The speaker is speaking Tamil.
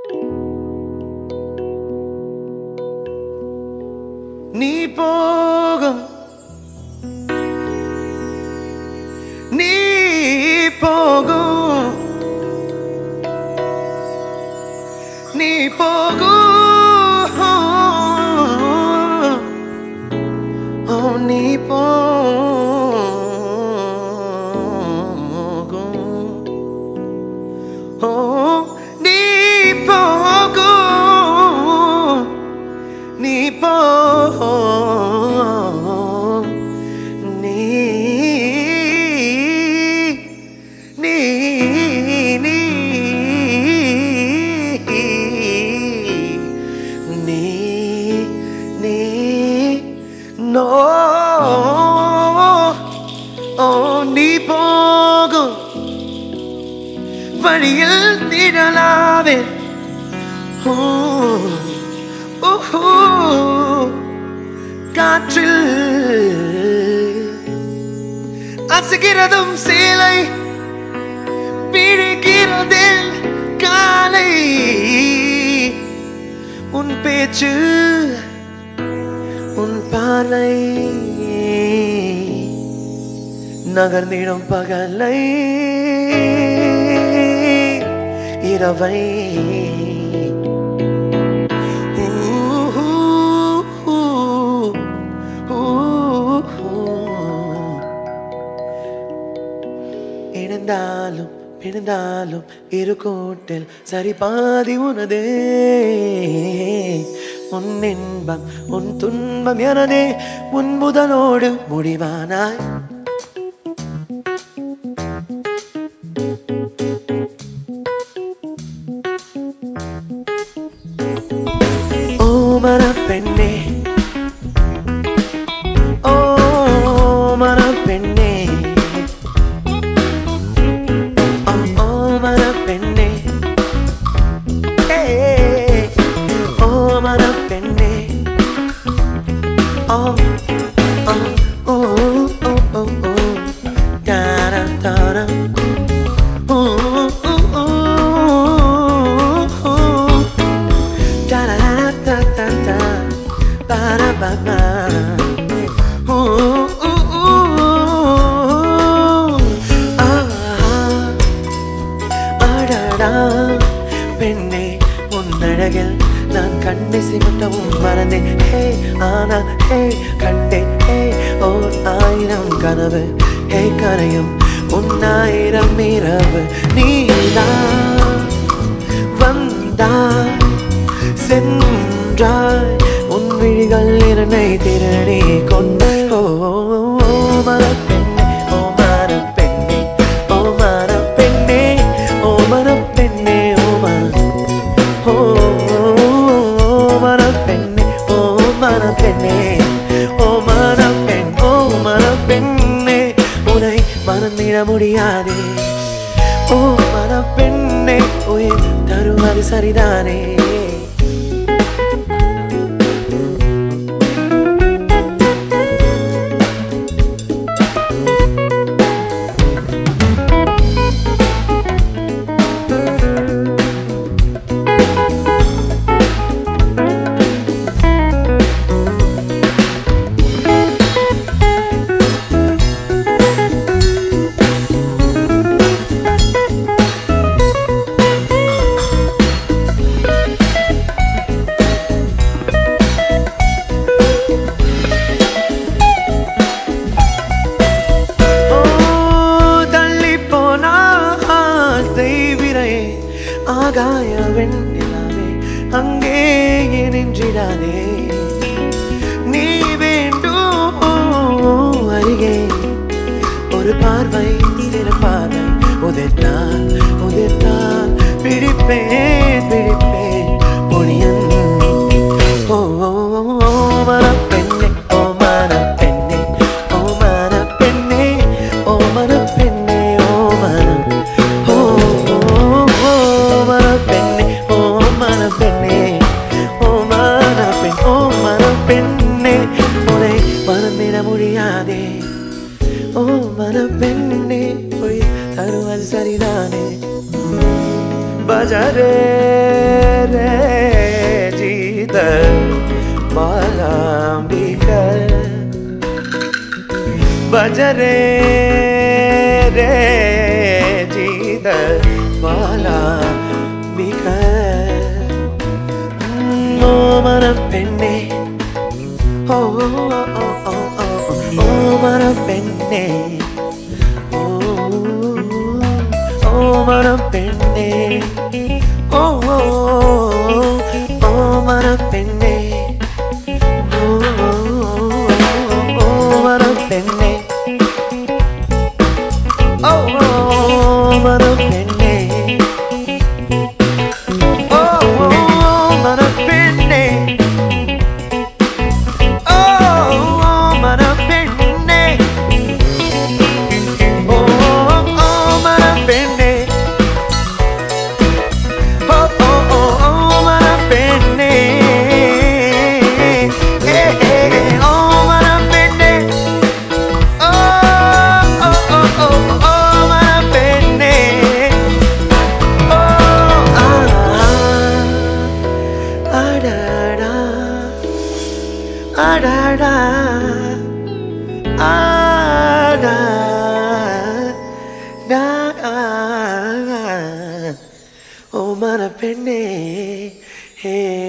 நீ போகும் நீ போகும் நீ போகும் ஓ நீ போகும் ஓ நீ போகும் நீ போகும் நீ நீ நீ நீ நீ நோ ஓ நீ போகும் வழியில் நிழலாவே ஓ ஓஹோ காற்றில் அசைகிறதும் சேலை பிழைக்கிறதே காலை உன் பேச்சு உன் பார்வை நகர்ந்திடும் பகலை இரவை இணைந்தாலும் பிணைந்தாலும் இரு கூட்டில் சரி பாதி உனதே உன் இன்பம் உன் துன்பம் எனதே உன் முதலோடு முடிவானாய் ஓ மனப்பெண்ணே ஓ மனப்பெண்ணே ஓ மனப்பெண்ணே ஓ மனப்பெண்ணே ஓ ஓ ஓ ஓ ஓ ஓ தாரா தாரா ஓ ஓ ஓ தாரா தா தா தா para pa pa அடடா பெண்ணே உன்னழகில் நான் கண்ணை சிமிட்டவும் மறந்தேன் ஹே ஆனா ஹே கண்டேன் ஹே ஓர் ஆயிரம் கனவு ஹே கரையும் உன்னாயிரம் இரவு நீதான் வந்தாய் சென்றாய் உன் விழிகள் என்னை திரடி கொண்டு ஓ மனப்பெண்ணே ஓ மனப்பெண்ணே ஓ மனப்பெண்ணே ஓ மனப்பெண்ணே ஓ மனப்பெண்ணே ஓ மனப்பெண்ணே ஓ மனப்பெண் ஓ மனப்பெண்ணே உன்னை மறந்திட முடியாதே ஓ மனப்பெண்ணே உயிர் தருவது சரிதானே ஆகாய வெண்ணிலாவே அங்கே நின்றிடாதே நீ வேண்டும் அருகே ஒரு பார்வை சிறு பார்வை உதிர்த்தால் உதிர்த்தால் பிடிப்பேன் பிடிப்பேன் பொடியன் ஓ மனப்பெண்ணே ஓ மனப்பெண்ணே ஓ மனப்பெண்ணே ஓ மனப்பெண்ணே ஓ மன ஓ மனப்பெண்ணே ஓ மனப்பெண்ணே ஓ மனப்பெண் ஓ மனப்பெண்ணே உன்னை மறந்திட முடியாதே ஓ மனப்பெண்ணே போய் தருவது சரிதானே பஜாரே ரே ஜீத பாலாம்பிக பஜரே ரே ஜீத பாலாம்பிக ஓமன பெண்ணே ஓ ஓமன பெண்ணே ஓமன பெண்ணே ஓ ஓமன பெண்ணே ஓமன பெண்ணே ஓமன பெண்ணே ஓமன பெண்ணே ஓமன பெண்ணே ஓமன பெண்ணே ஓமன பெண்ணே ஓமன பெண்ணே ஓமன பெண்ணே அடடா அடடா அடடா ஓமன பெண்ணே